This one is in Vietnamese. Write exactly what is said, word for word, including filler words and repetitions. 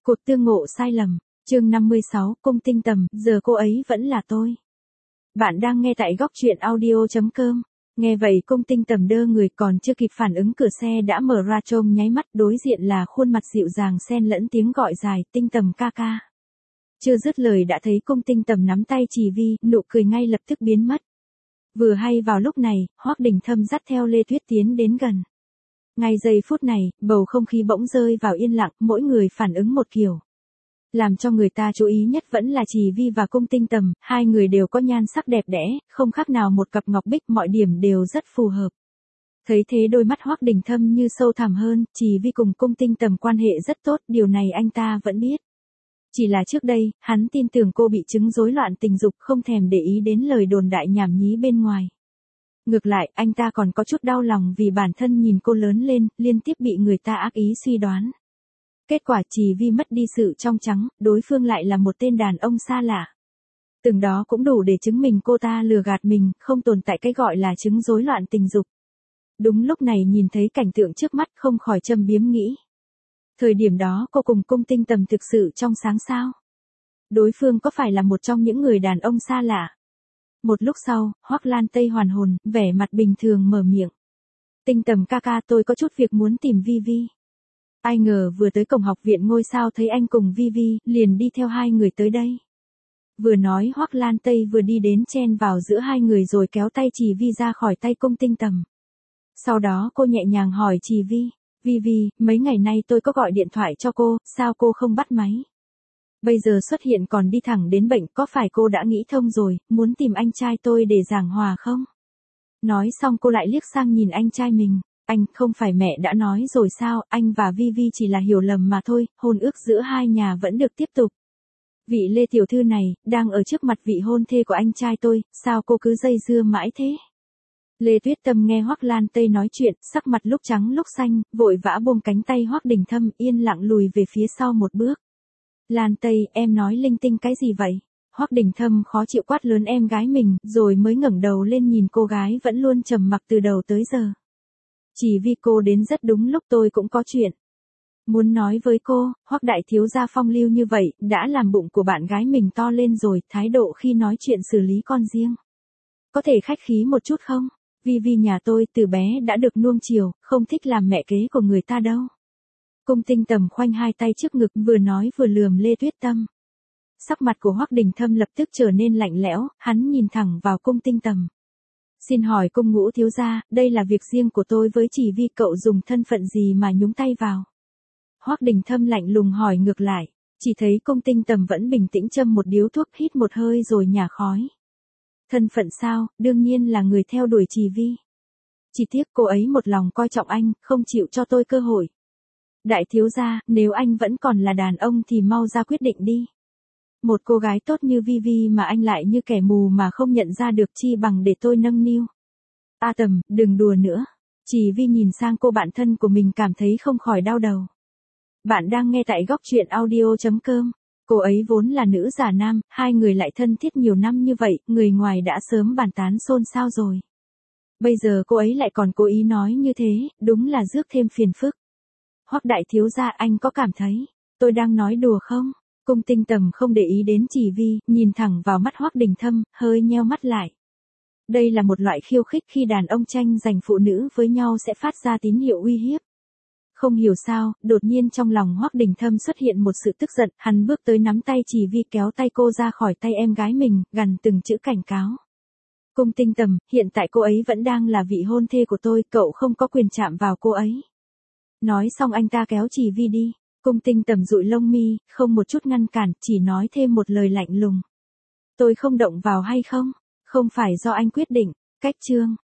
Cuộc tương ngộ sai lầm, chương năm mươi sáu, Cung Tinh Tầm, giờ cô ấy vẫn là tôi. Bạn đang nghe tại góc truyện audio chấm com. Nghe vậy Cung Tinh Tầm đơ người, còn chưa kịp phản ứng cửa xe đã mở ra, trông nháy mắt đối diện là khuôn mặt dịu dàng xen lẫn tiếng gọi dài, Tinh Tầm ca ca. Chưa dứt lời đã thấy Cung Tinh Tầm nắm tay Chỉ Vi, nụ cười ngay lập tức biến mất. Vừa hay vào lúc này, Hoắc Đình Thâm dắt theo Lê Tuyết tiến đến gần. Ngay giây phút này, bầu không khí bỗng rơi vào yên lặng, mỗi người phản ứng một kiểu. Làm cho người ta chú ý nhất vẫn là Chỉ Vi và Cung Tinh Tầm, hai người đều có nhan sắc đẹp đẽ, không khác nào một cặp ngọc bích, mọi điểm đều rất phù hợp. Thấy thế đôi mắt Hoắc Đình Thâm như sâu thẳm hơn, Chỉ Vi cùng Cung Tinh Tầm quan hệ rất tốt, điều này anh ta vẫn biết. Chỉ là trước đây, hắn tin tưởng cô bị chứng rối loạn tình dục, không thèm để ý đến lời đồn đại nhảm nhí bên ngoài. Ngược lại, anh ta còn có chút đau lòng vì bản thân nhìn cô lớn lên, liên tiếp bị người ta ác ý suy đoán. Kết quả Chỉ Vi mất đi sự trong trắng, đối phương lại là một tên đàn ông xa lạ. Từng đó cũng đủ để chứng minh cô ta lừa gạt mình, không tồn tại cái gọi là chứng rối loạn tình dục. Đúng lúc này nhìn thấy cảnh tượng trước mắt không khỏi châm biếm nghĩ. Thời điểm đó cô cùng Cung Tinh Tầm thực sự trong sáng sao? Đối phương có phải là một trong những người đàn ông xa lạ? Một lúc sau, Hoắc Lan Tây hoàn hồn, vẻ mặt bình thường mở miệng. Tinh Tầm ca ca, tôi có chút việc muốn tìm Vi Vi. Ai ngờ vừa tới cổng học viện ngôi sao thấy anh cùng Vi Vi, liền đi theo hai người tới đây. Vừa nói Hoắc Lan Tây vừa đi đến chen vào giữa hai người rồi kéo tay Chỉ Vi ra khỏi tay Cung Tinh Tầm. Sau đó cô nhẹ nhàng hỏi Chỉ Vi, Vi Vi, mấy ngày nay tôi có gọi điện thoại cho cô, sao cô không bắt máy? Bây giờ xuất hiện còn đi thẳng đến bệnh, có phải cô đã nghĩ thông rồi, muốn tìm anh trai tôi để giảng hòa không? Nói xong cô lại liếc sang nhìn anh trai mình. Anh, không phải mẹ đã nói rồi sao, anh và Vi Vi chỉ là hiểu lầm mà thôi, hôn ước giữa hai nhà vẫn được tiếp tục. Vị Lê tiểu thư này, đang ở trước mặt vị hôn thê của anh trai tôi, sao cô cứ dây dưa mãi thế? Lê Tuyết Tâm nghe Hoắc Lan Tây nói chuyện, sắc mặt lúc trắng lúc xanh, vội vã buông cánh tay Hoắc Đình Thâm, yên lặng lùi về phía sau một bước. Lan Tây, em nói linh tinh cái gì vậy? Hoắc Đình Thâm khó chịu quát lớn em gái mình, rồi mới ngẩng đầu lên nhìn cô gái vẫn luôn trầm mặc từ đầu tới giờ. Chỉ vì cô đến rất đúng lúc, tôi cũng có chuyện muốn nói với cô. Hoắc đại thiếu gia phong lưu như vậy, đã làm bụng của bạn gái mình to lên rồi, thái độ khi nói chuyện xử lý con riêng. Có thể khách khí một chút không? Vi Vi nhà tôi từ bé đã được nuông chiều, không thích làm mẹ kế của người ta đâu. Cung Tinh Tầm khoanh hai tay trước ngực, vừa nói vừa lườm Lê Tuyết Tâm. Sắc mặt của Hoắc Đình Thâm lập tức trở nên lạnh lẽo, hắn nhìn thẳng vào Cung Tinh Tầm. Xin hỏi Cung Ngũ thiếu gia, đây là việc riêng của tôi với Chỉ Vi, cậu dùng thân phận gì mà nhúng tay vào? Hoắc Đình Thâm lạnh lùng hỏi ngược lại, chỉ thấy Cung Tinh Tầm vẫn bình tĩnh châm một điếu thuốc, hít một hơi rồi nhả khói. Thân phận sao, đương nhiên là người theo đuổi Chỉ Vi. Chỉ tiếc cô ấy một lòng coi trọng anh, không chịu cho tôi cơ hội. Đại thiếu gia, nếu anh vẫn còn là đàn ông thì mau ra quyết định đi. Một cô gái tốt như Vi Vi mà anh lại như kẻ mù mà không nhận ra được, chi bằng để tôi nâng niu. A Tầm, đừng đùa nữa. Chỉ Vi nhìn sang cô bạn thân của mình cảm thấy không khỏi đau đầu. Bạn đang nghe tại góc truyện audio chấm com. Cô ấy vốn là nữ giả nam, hai người lại thân thiết nhiều năm như vậy, người ngoài đã sớm bàn tán xôn xao rồi. Bây giờ cô ấy lại còn cố ý nói như thế, đúng là rước thêm phiền phức. Hoắc đại thiếu gia, anh có cảm thấy tôi đang nói đùa không? Cung Tinh Tầm không để ý đến Chỉ Vi, nhìn thẳng vào mắt Hoắc Đình Thâm, hơi nheo mắt lại. Đây là một loại khiêu khích, khi đàn ông tranh giành phụ nữ với nhau sẽ phát ra tín hiệu uy hiếp. Không hiểu sao, đột nhiên trong lòng Hoắc Đình Thâm xuất hiện một sự tức giận, hắn bước tới nắm tay Chỉ Vi, kéo tay cô ra khỏi tay em gái mình, gằn từng chữ cảnh cáo. Cung Tinh Tầm, hiện tại cô ấy vẫn đang là vị hôn thê của tôi, cậu không có quyền chạm vào cô ấy. Nói xong anh ta kéo Chỉ Vi đi. Cung Tinh Tầm dụi lông mi, không một chút ngăn cản, chỉ nói thêm một lời lạnh lùng. Tôi không động vào hay không? Không phải do anh quyết định. Cách chương.